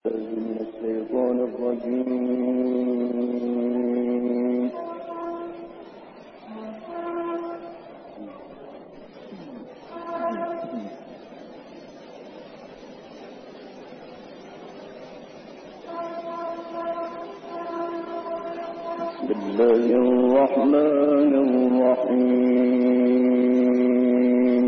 من الشيطان الرجيم. بسم الله الرحمن الرحيم.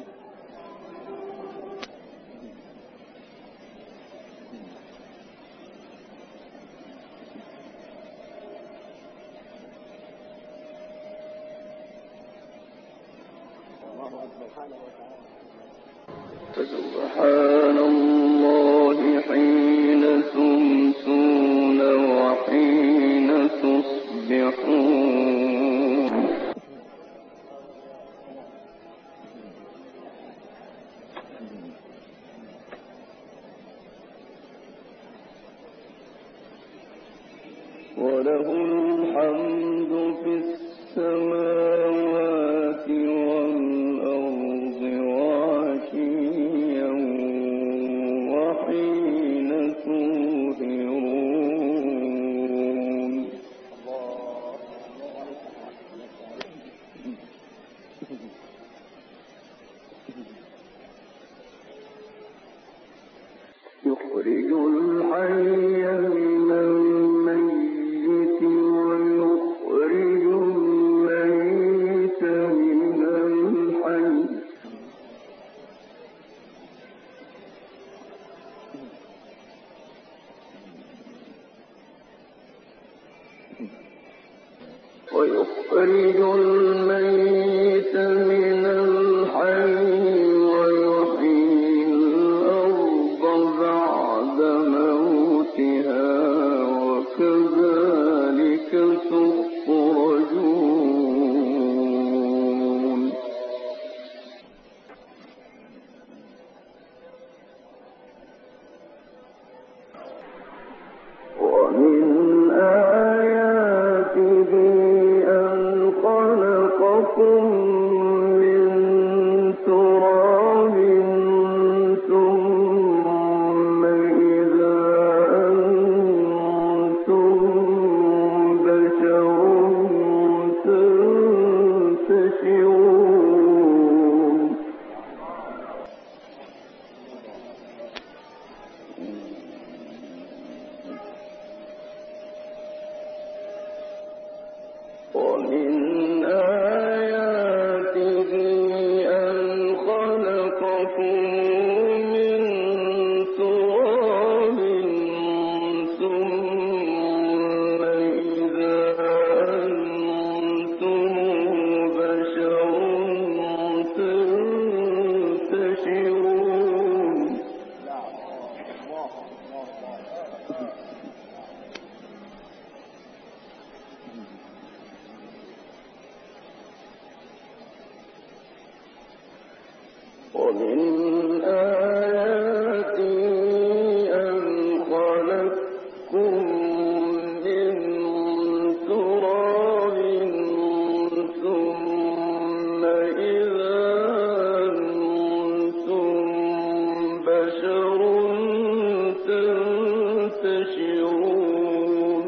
فسبحان الله حين تمسون وحين تصبحون. وله الحمد في السماوات والأرض وعشيا وحين تظهرون. يخرج الحي من الميت ويخرج الميت من الحي. ويخرج الميت من الحي ويحيي الأرض بعد موتها وكذلك تخرجون. ومن آياته أن خلقكم من تراب ثم إذا أنتم بشر تنتشرون. ومن آياته أن خلقكم من تراب ثم إذا أنتم بشر تنتشرون. ومن آياته أن خلقكم من تراب ثم إذا أنتم بشر تنتشرون.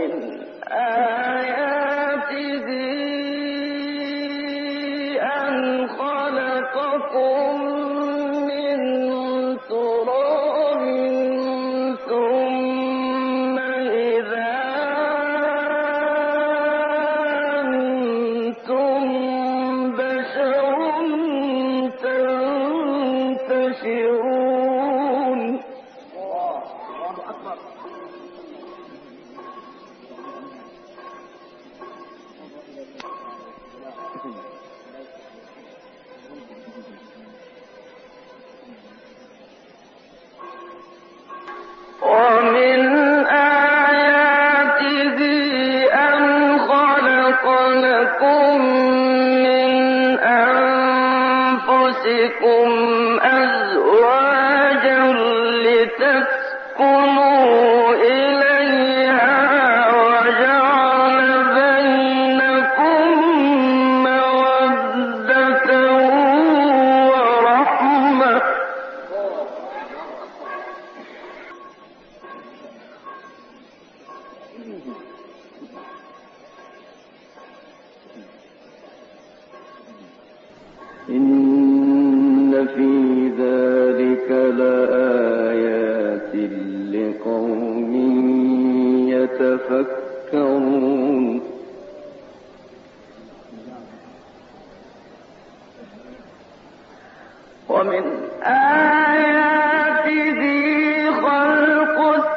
إن في ذلك لآيات لقوم يتفكرون ومن آياته خلق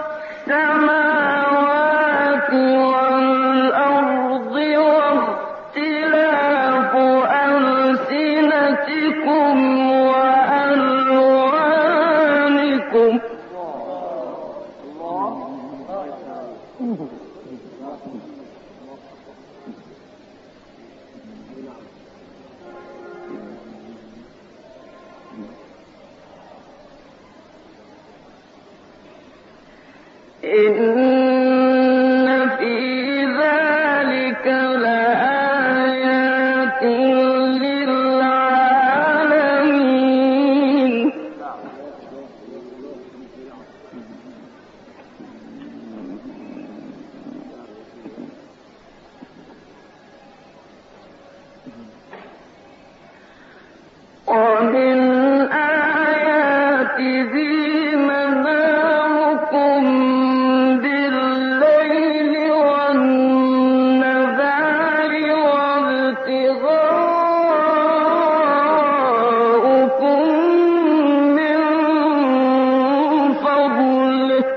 السماوات والأرض واختلاف ألسنتكم وألوانكم إن في ذلك لآيات للعالمين ومن آياته منامكم بالليل والنهار وابتغاؤكم من فضله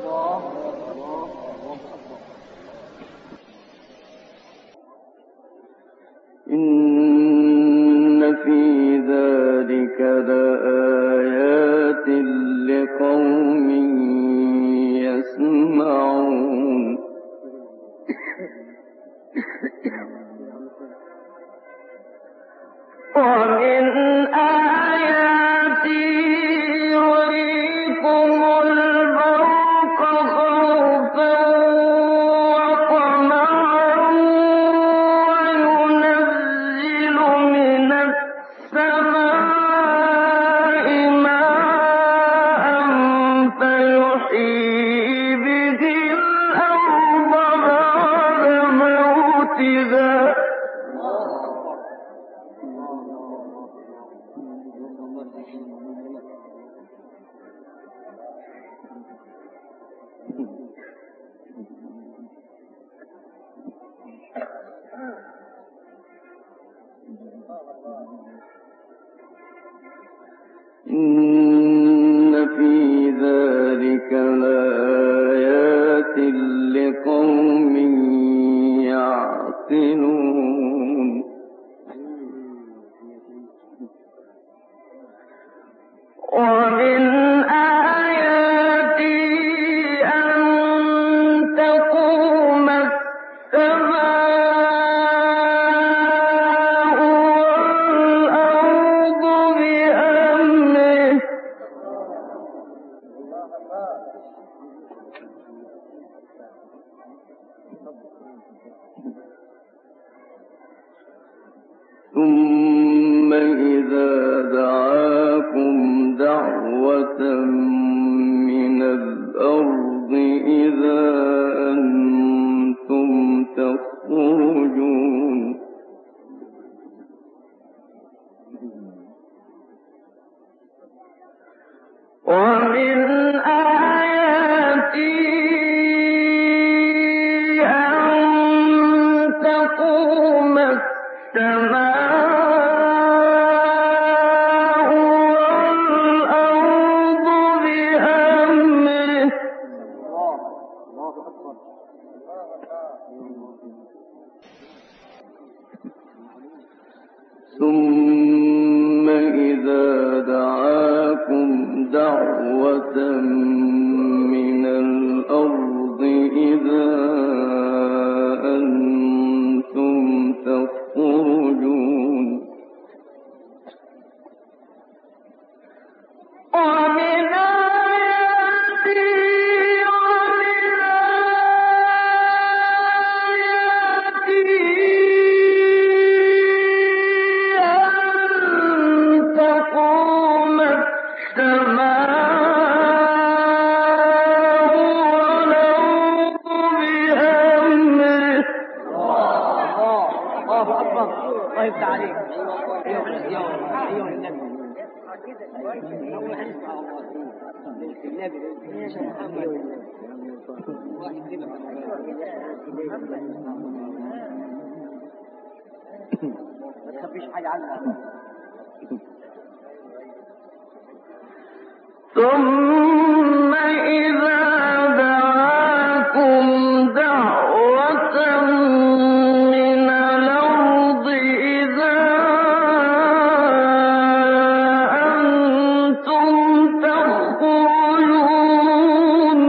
إن في ذلك لآيات لقوم يسمعون ومن آياته يريكم البرق خوفا وطمعا وينزل من السماء ماء فيحيي به الأرض بعد موتها إن في ذلك لآيات لقوم يعقلون ومن آياته أن تقوم السماء والأرض بأمره ثم إذا دعاكم دعوة من الأرض إذا أنتم ثم إذا دعاكم دعوة من الأرض إذا أنتم تخرجون ثم إذا دعاكم دعوة من الأرض إذا أنتم تخرجون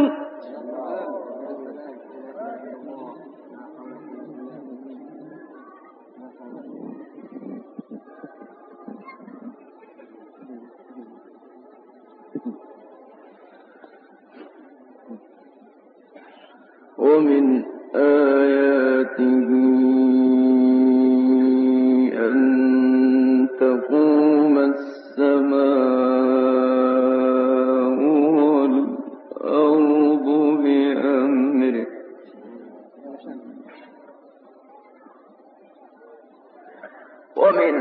ومن آياته أن تقوم السماء والأرض بأمره ومن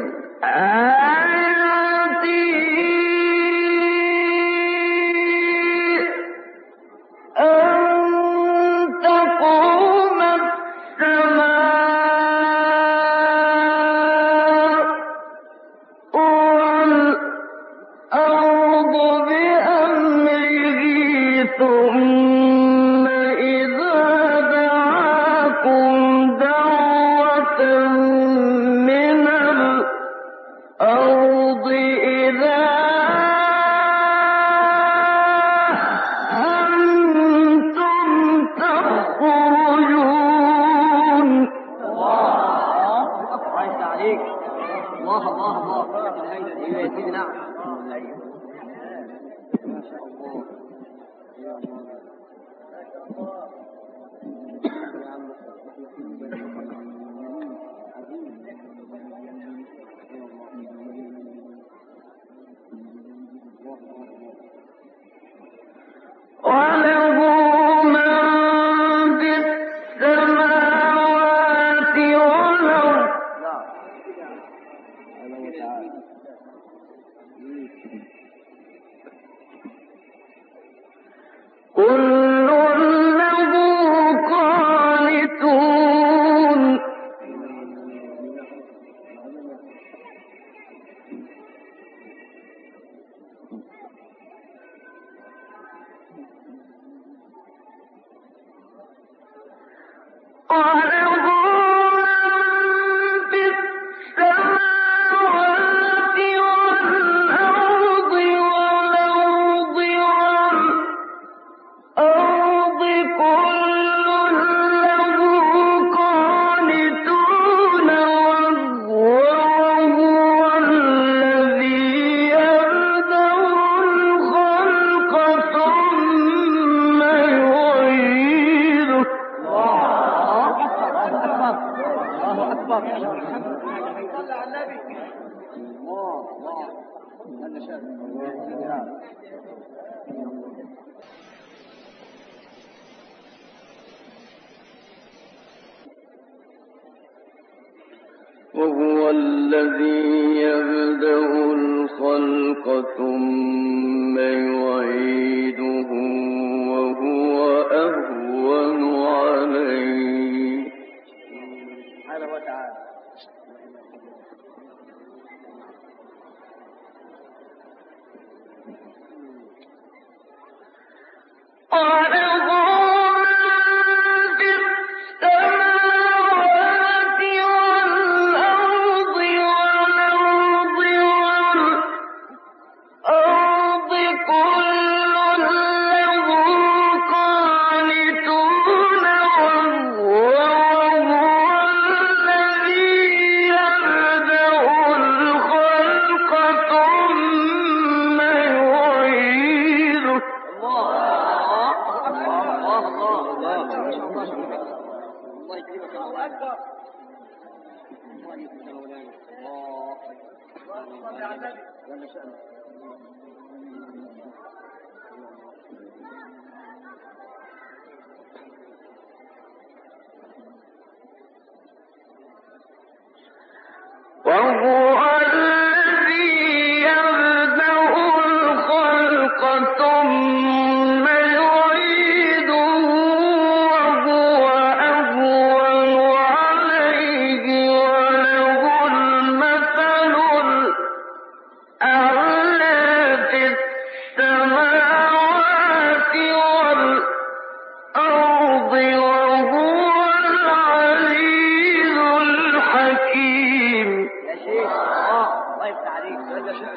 وهو الذي يبدأ الخلق ثم يعيده وهو الذي يبدأ الخلق ثم يعيده وهو أهون عليه وله المثل الأعلى في السماوات والأرض وهو العزيز الحكيم. يا شيخ الله يفتح عليك. هذا شعر.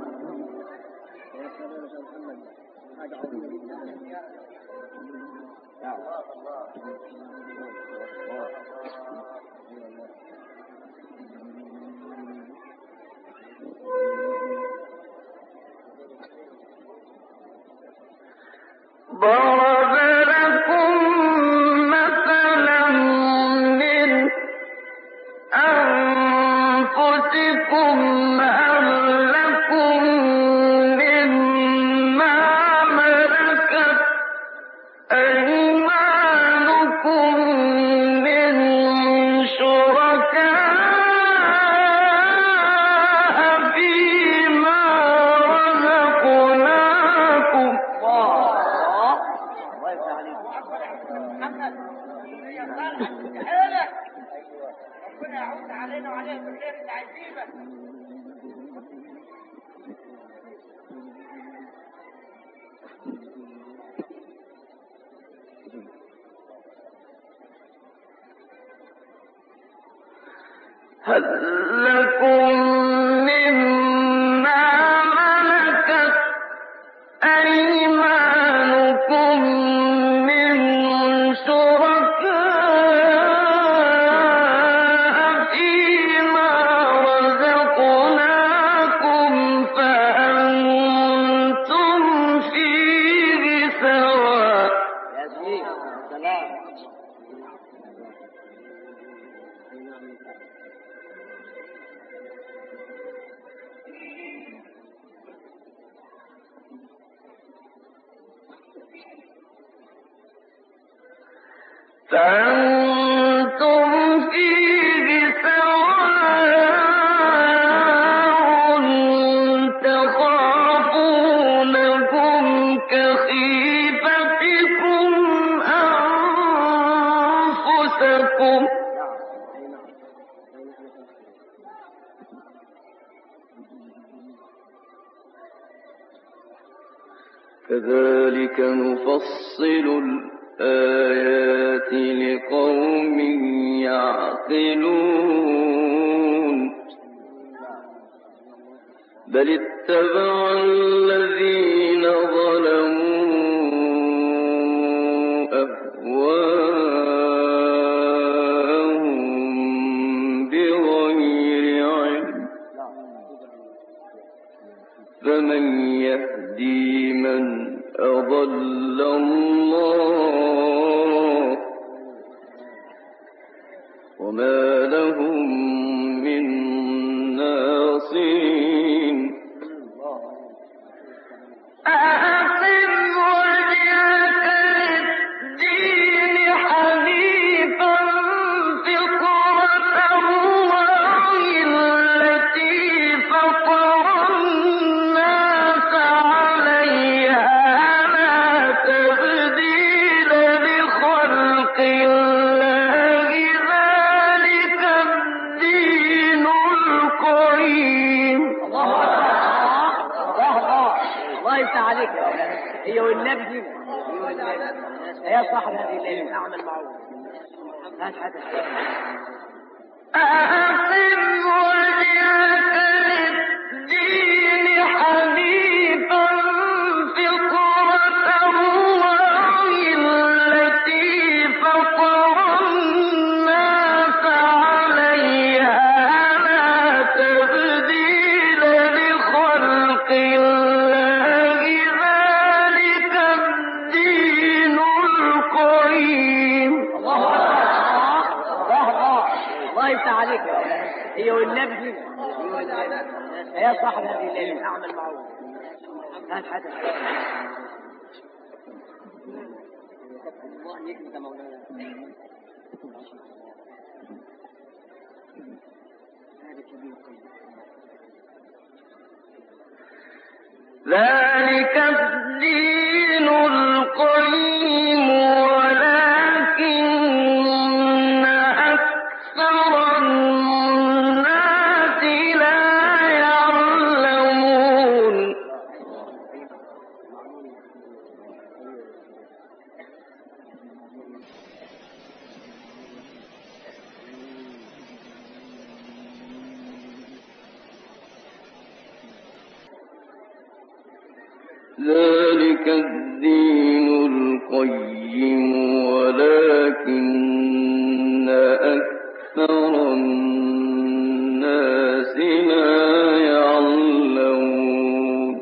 ضرب لكم مثلا من أنفسكم هل لكم مما ملكت أيمانكم من شركاء فيما رزقناكم. الله يفتح عليك. ربنا يعود علينا وعليك بالخير اللي عايزينه. هل لكم مما ملكت أيمانكم من شركاء فيما رزقناكم فأنتم فيه سواء. يا شيخ سلام. فأنتم فيه سواء تخافونهم كخيفتكم أنفسكم. كذلك نفصل الآيات لقوم يعقلون. بل اتبع الذين ظلموا أهواءهم بغير علم فمن يهدي من أضل الله وما لهم من ناصرين. أقم وجهك للدين حنيفا فطرة الله التي فطر الناس عليها لا تبديل لخلق الله ذلك الدين القيم. الله يفتح عليك يا أولاد. هي والنبي دي هي صاحب هذه الليلة أعمل معروف. هات حاجة. أقم وجهك للدين حنيفا فطرة الله التي فطر الناس عليها لا تبديل لخلق الله ذلك الدين القيم. الله النبي فينا يا صاحب هذه الليلة أعمل معروف هات حتى الله يكرمك مولانا ذلك الدين القيم ولكن أكثر الناس لا يعلمون ذلك الدين القيم ولكن أكثر الناس لا يعلمون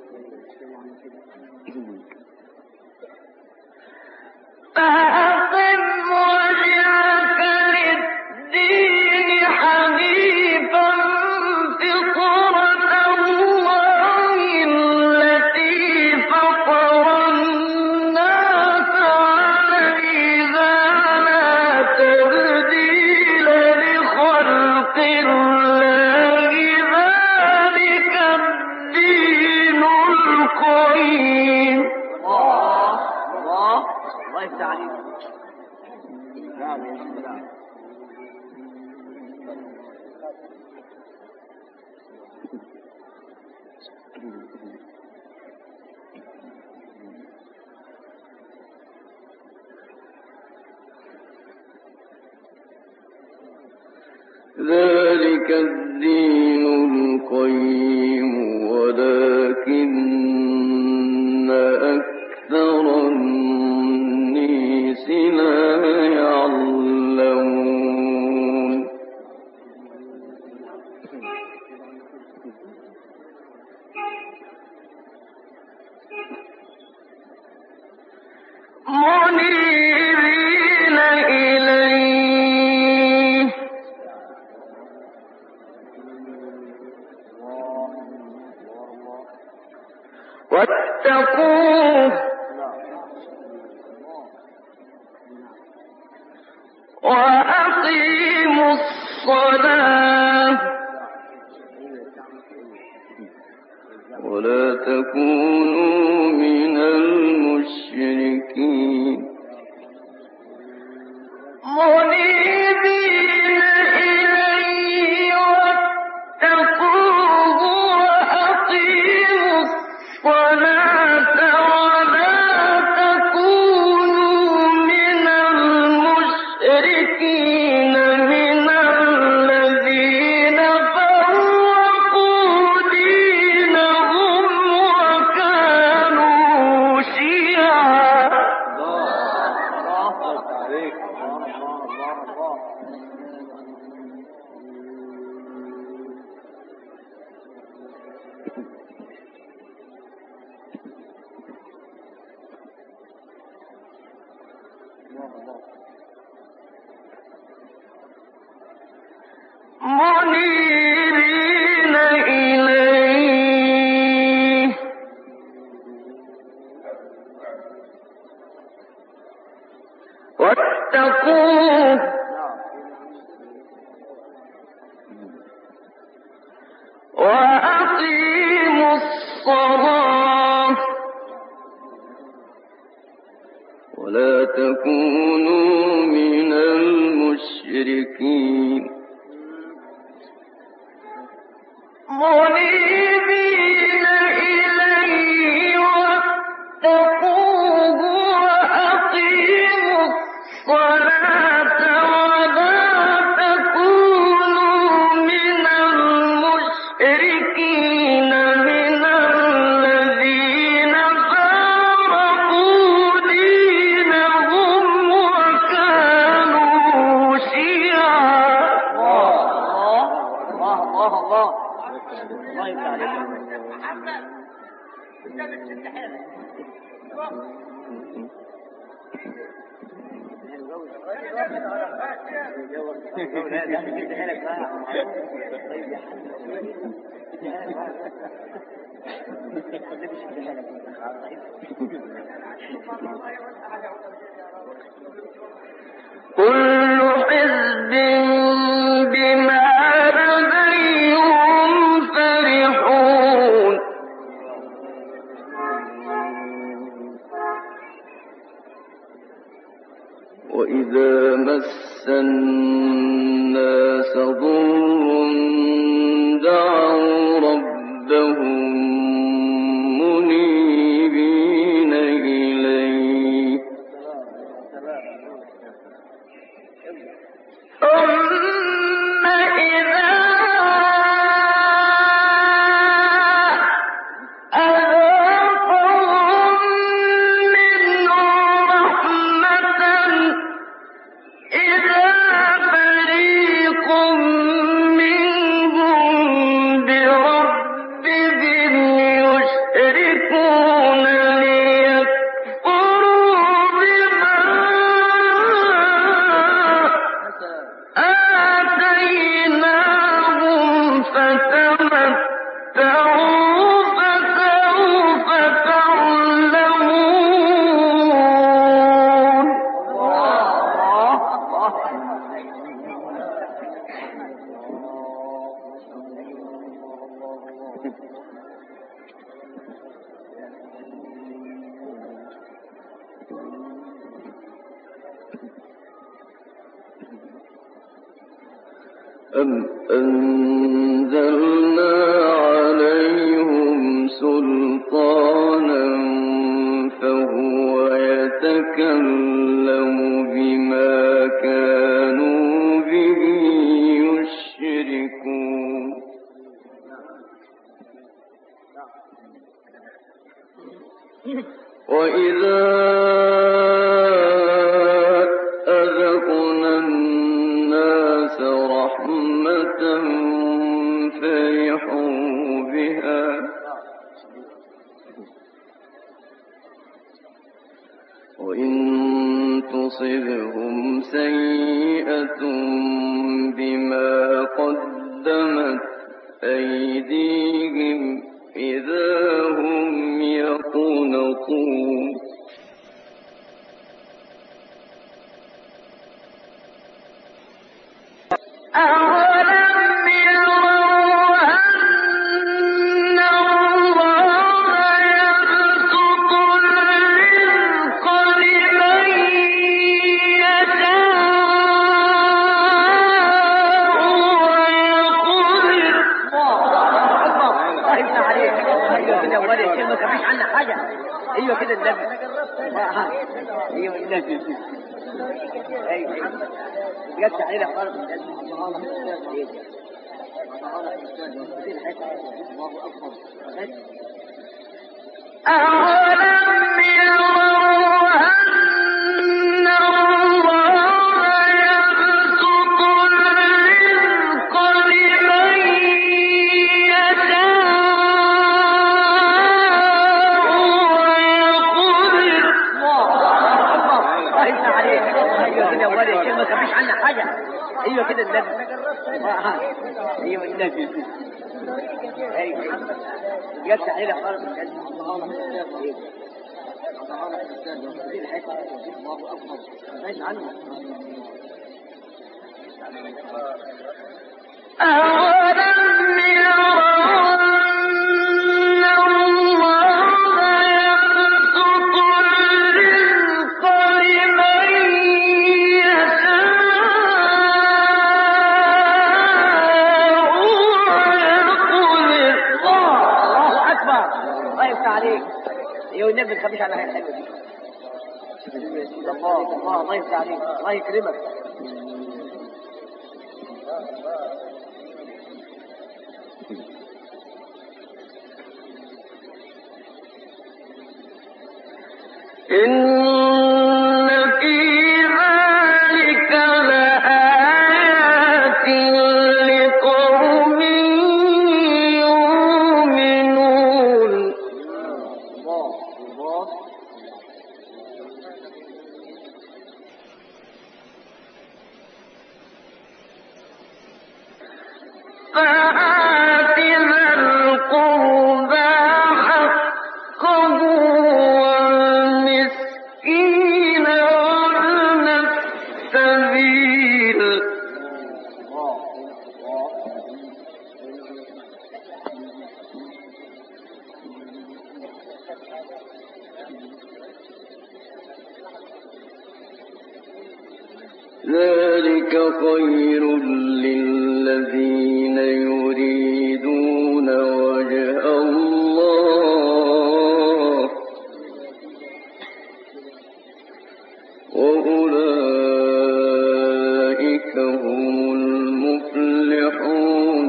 فأقم وجهك للدين حنيفا فطرة الله التي فطر الناس عليها لا تبديل لخلق الله ذلك الدين القيم الله يفتح عليك ذلك الدين القيم ولكن أكثر الناس لا يعلمون منيبين إليه واتقوه وأقيموا الصلاة ولا تكونوا من المشركين منيبين إليه واتقوه وأقيموا الصلاة ولا تكونوا من المشركين من الذين فرقوا دينهم وكانوا شيعا منيبين إليه واتقوه وأقيموا الصلاة ولا تكونوا من المشركين منيبين إليه واتقوه وأقيموا الصلاة ولا تكونوا من المشركين من الذين فرقوا دينهم وكانوا شيعا الله يفتح عليك كل حزب بما لديهم فرحون وإذا مس الناس ضر دعوا ربهم منيبين إليه ثم إذا أذاقهم منه رحمة إذا فريق منهم بربهم يشركون ليكفروا بما آتيناهم فتمتعوا فسوف تعلمون أم أنزلنا عليهم سلطانا فهو يتكلم بما كانوا به يشركون وإذا أذقنا الناس رحمة فرحوا بها وإن تصبهم سيئة بما قدمت أيديهم إذا هم يقنطون أولم يروا أن الله يبسط الرزق لمن يشاء ويقدر الله يفتح عليك. ايوه كده ولا شيء ما سمعش عنه حاجه. ايوه كده النبي. ايوه النبي. ايوه جت علينا خالص. أولم يروا أن الله يبسط الرزق لمن يشاء ويقدر الله يفتح عليك. ايوه كده ولا شيء ما سمعش عنه حاجه. ايوه كده النبي. ايوه النبي. ايوه جت علينا خالص. أولم يروا أن الله يبسط الرزق لمن يشاء ويقدر الله اكبر. الله يفتح عليك. ايوه النبي ما تخبيش على حاجه حلوه دي. الله يفتح عليك. الله يكرمك. إن في ذلك لآيات لقوم يؤمنون ذلك خير للذين يريدون وجه الله وأولئك هم المفلحون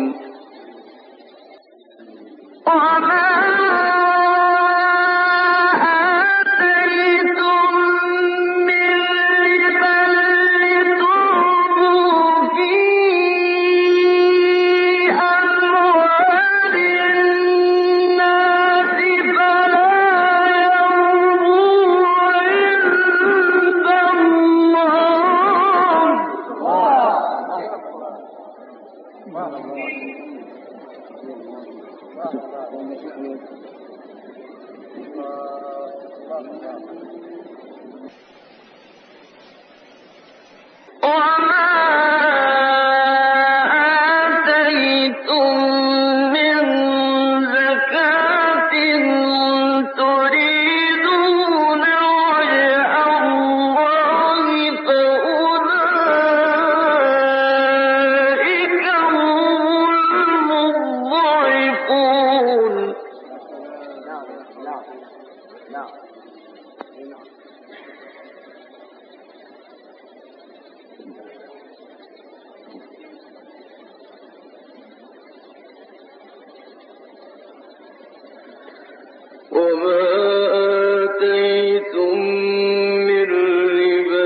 وما آتيتم من ربا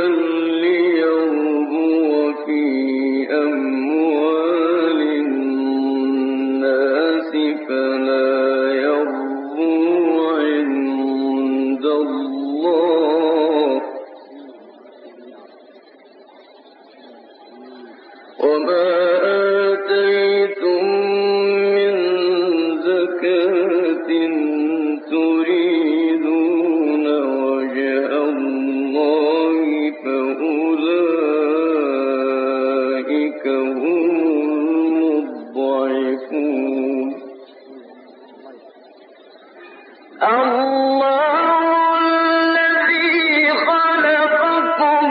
ليربو في أموال الناس فلا يربو عند الله وما آتيتم من زكاة تريدون وجه الله فأولئك هم المضعفون الله الذي خلقكم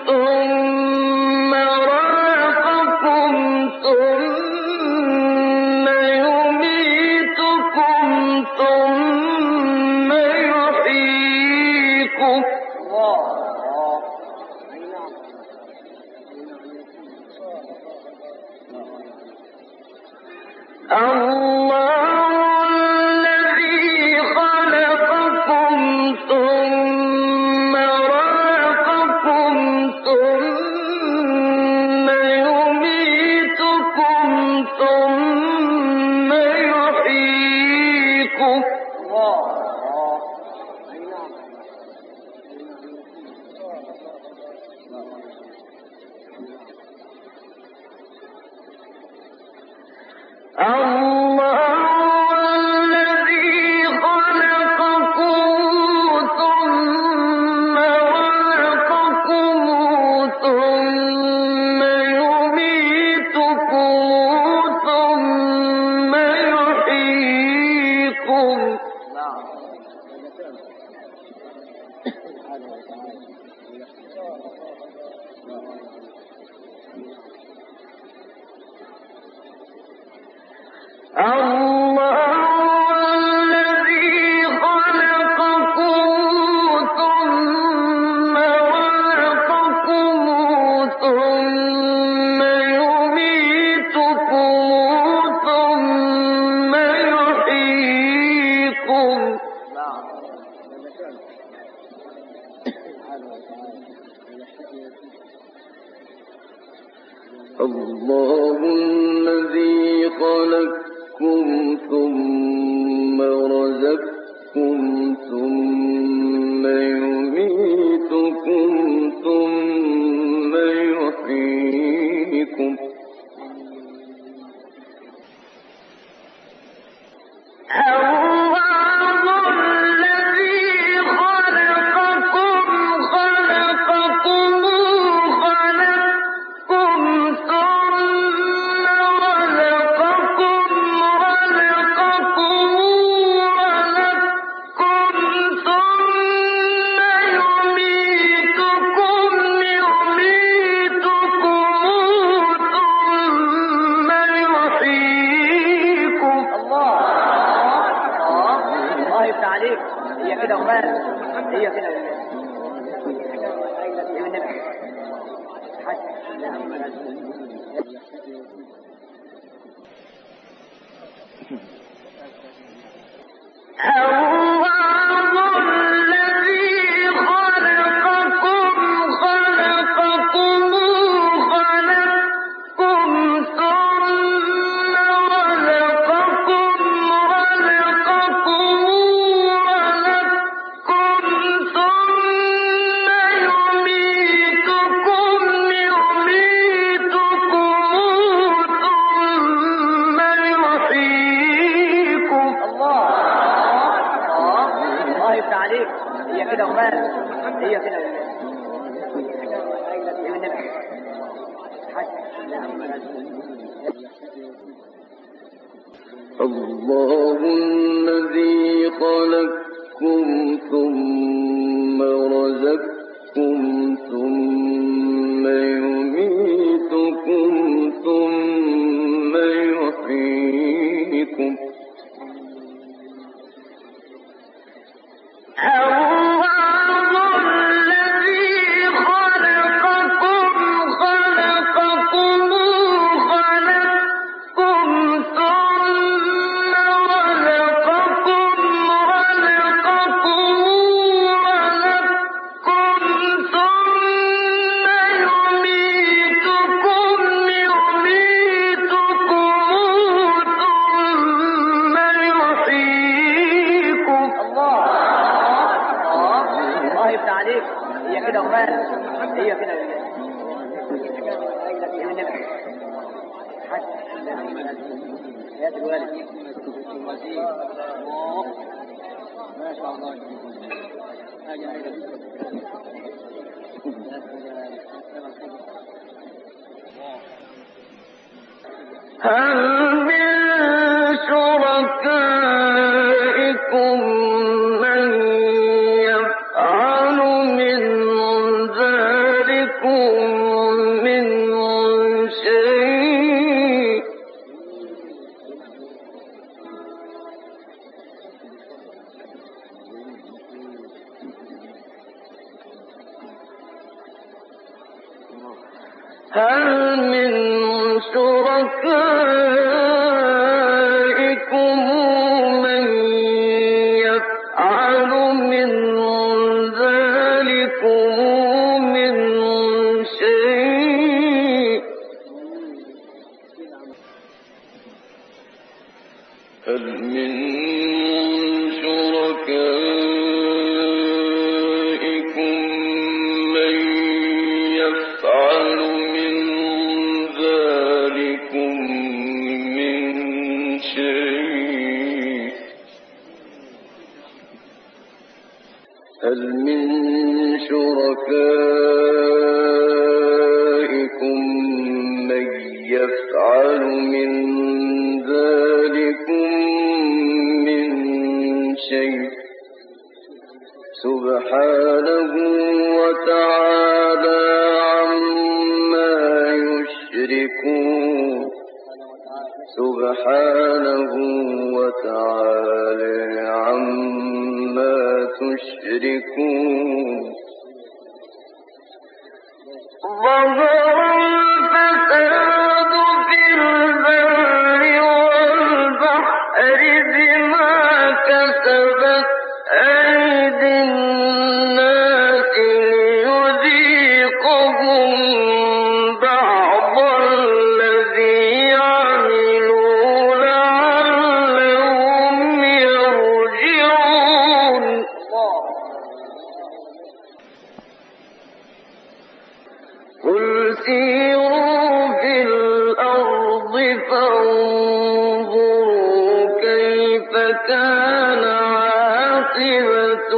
ثم رزقكم ثم يميتكم ثم يحييكم الله الذي خلقكم ثم رزقكم ثم يميتكم ثم يحييكم الله الذي خلقكم ثم رزقكم ثم يميتكم ثم يحييكم الله الذي خلقكم ثم رزقكم ثم يميتكم ثم يحييكم الله الذي خلقكم ثم رزقكم ثم يميتكم ثم يحييكم يميتكم يفتح عليك. هي كده وبس. هي كده والنبي. هي كده وبس. هي كده والنبي. الله الذي خلقكم ثم رزقكم ثم يميتكم ثم يحييكم هي كده وبس. هي كده والنبي. يا الوالد ما شاء الله. هل من شركائكم من يفعل من ذلكم من شيء هل من شركائكم من يفعل من ذلكم من شيء هل من شركائكم من يفعل من ذلكم من شيء هل من شركائكم من يفعل من ذلكم من شيء سبحانه وتعالى عما يشركون سبحانه وتعالى عما تشركون ظهر الفساد في البر والبحر بما كسبت أيدي الناس ليذيقهم بعض الذي عملوا لعلهم يرجعون قل سيروا في الأرض فانظروا كيف كان عاقبة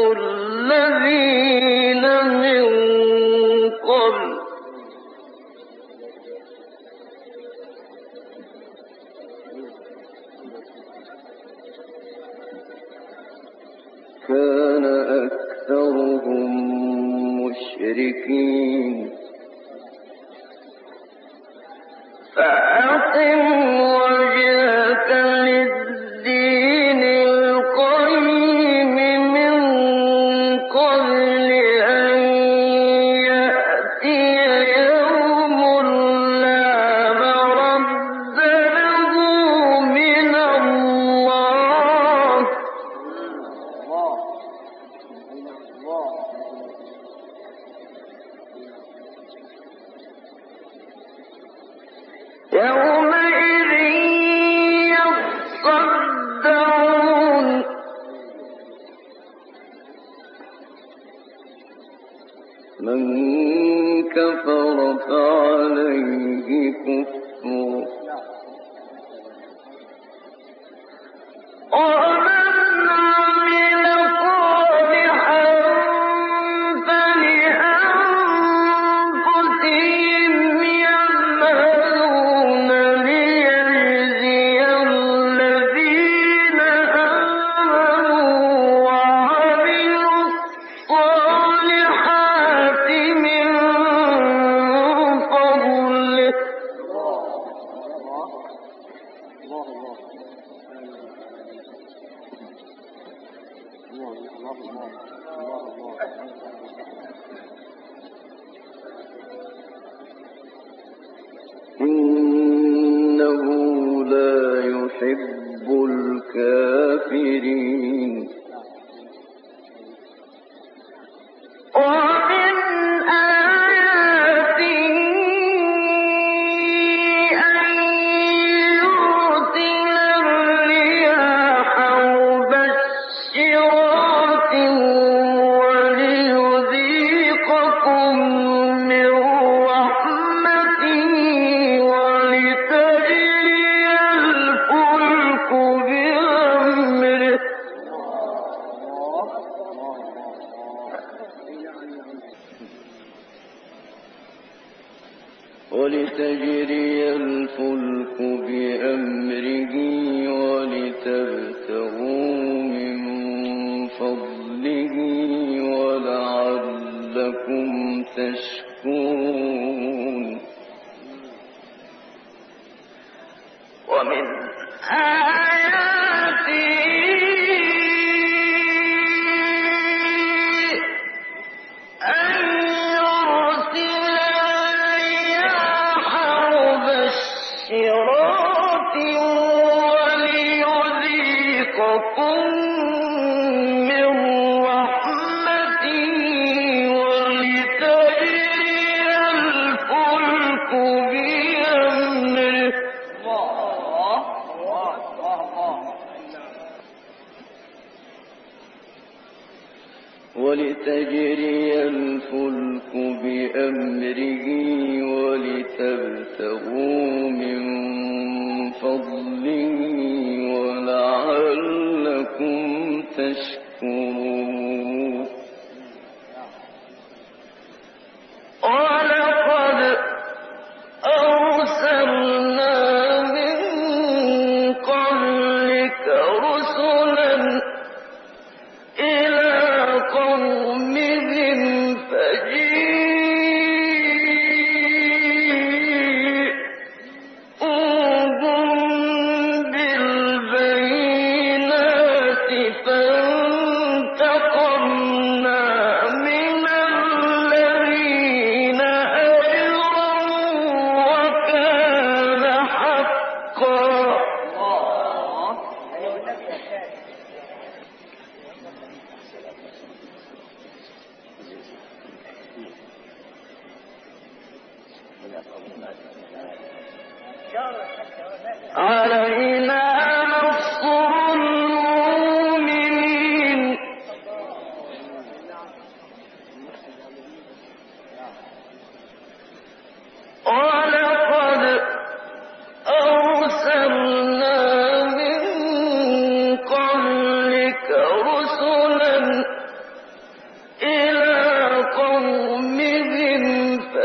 الذين من قبل كان أكثرهم مشركين فأقم وجهك للدين القيم من كفر فعليه كفره ومن عمل صالحا فلأنفسهم يعملون ليجزي الذين آمنوا وعملوا الصالحات من فضله إنه لا يحب الكافرين ومن آياته أن يرسل الرياح مبشرات وليذيقكم من رحمته ولتجري الفلك بأمره ولتبتغوا من فضله ولعلكم تشكرون ومن آياته أن يرسل الرياح مبشرات وليذيقكم من رحمته ولتجري الفلك بأمره ولتبتغوا من فضله ولعلكم تشكرون ولقد أرسلنا من قبلك رسلا إلى قومهم فجيءوهم بالبينات فانتقمنا من الذين أجرموا وكان حقا علينا نصر المؤمنين ولقد أرسلنا من قبلك رسلا إلى قومهم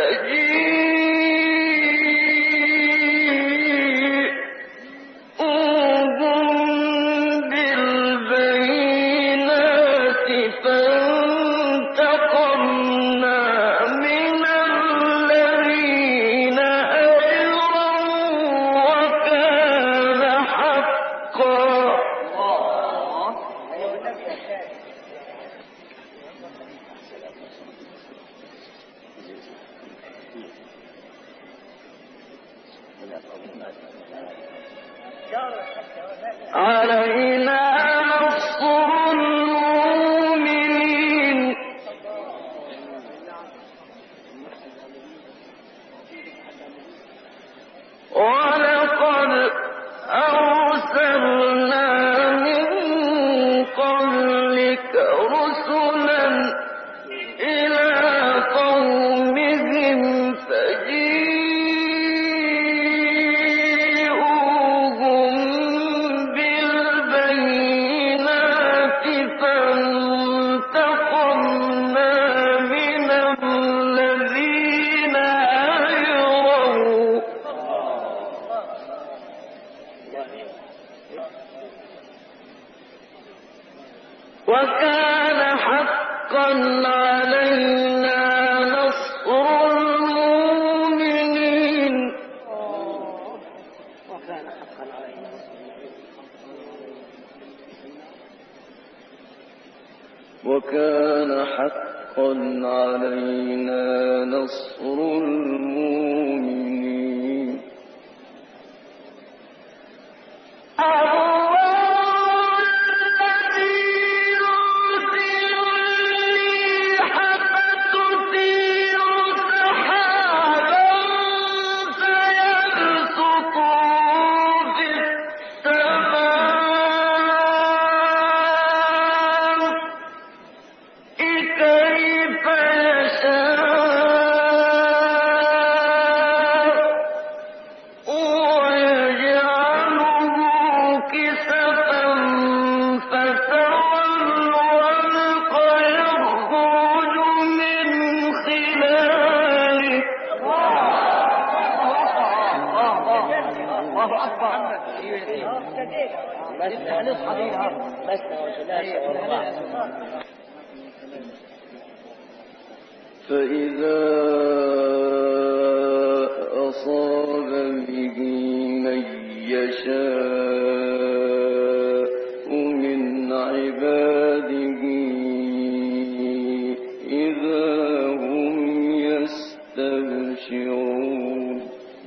فجيءوهم بالبينات فانتقمنا من الذين أجرموا وكان حقا وكان حقا علينا نصر المؤمنين وكان حقا علينا نصر المؤمنين فإذا أصاب به من يشاء من عباده إذا هم يستبشرون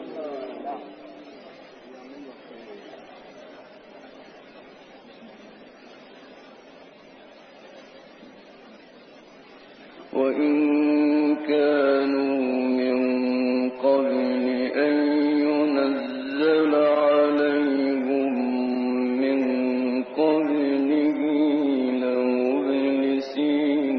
وإن كانوا من قبل أن ينزل عليهم من قبله لمبلسين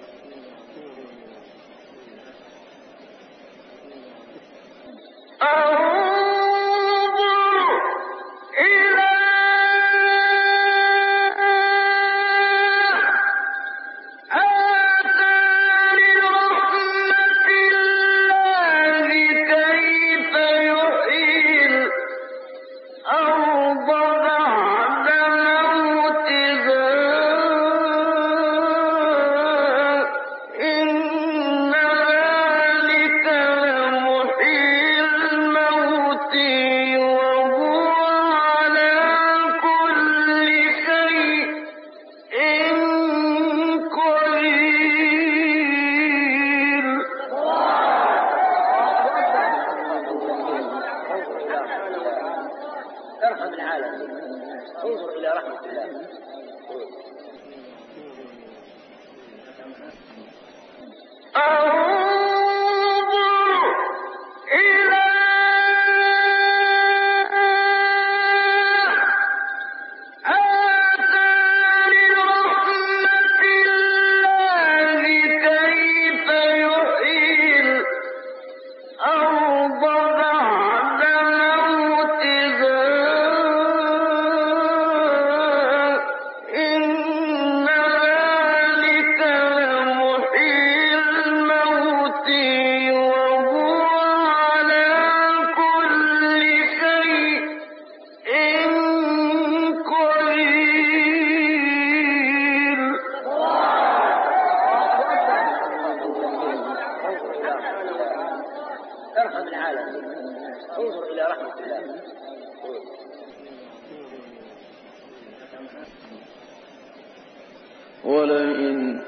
ولئن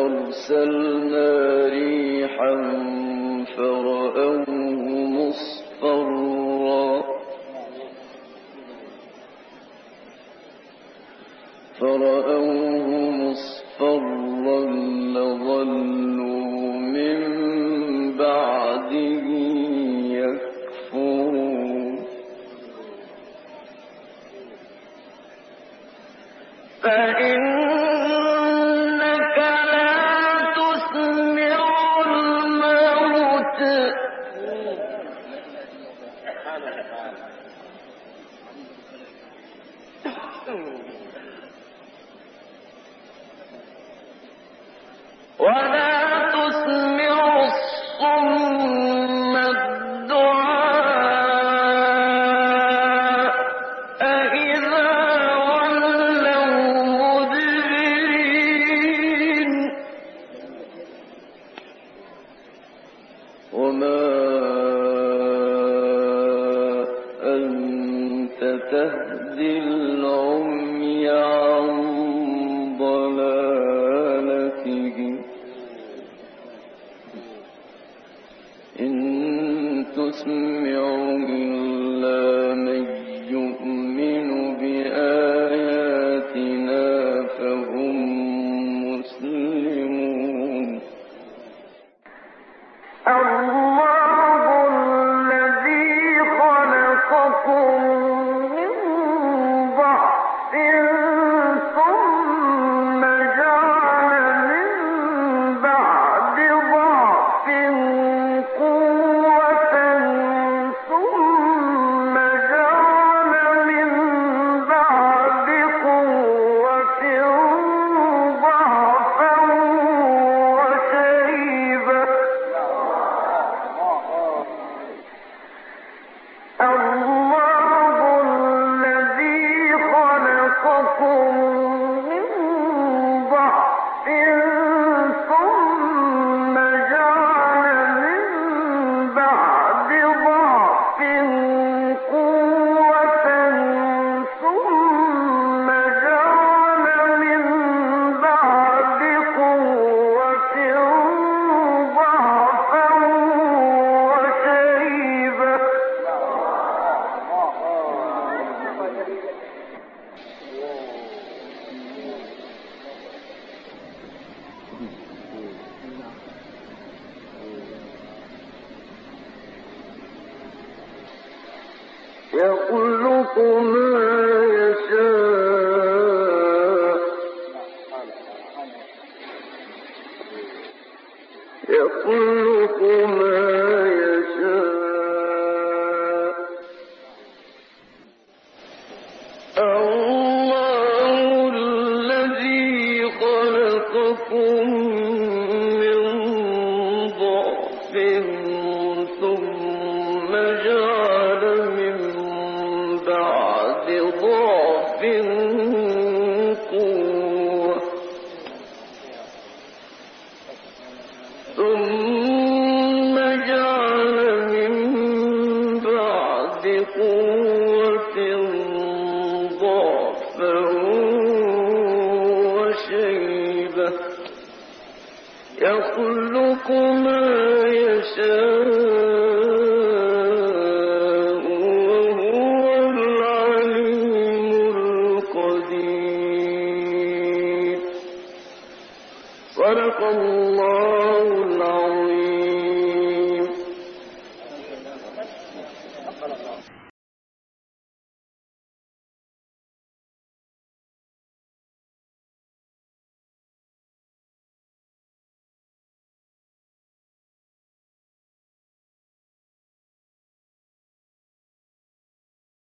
أرسلنا ريحا فرأوه مصفرا لظلوا من بعده يكفرون فإنك لا تسمع الموت ولا تسمع الصم الدعاء إذا ولوا مدبرين يخلق ما يشاء يخلق ما يشاء الله الذي خلقكم من ضعف ثم جعل من بعد ضعف قوة ثم جعل من بعد قوة ضعفا وشيبة يخلق ما يشاء وهو العليم القدير صدق الله العظيم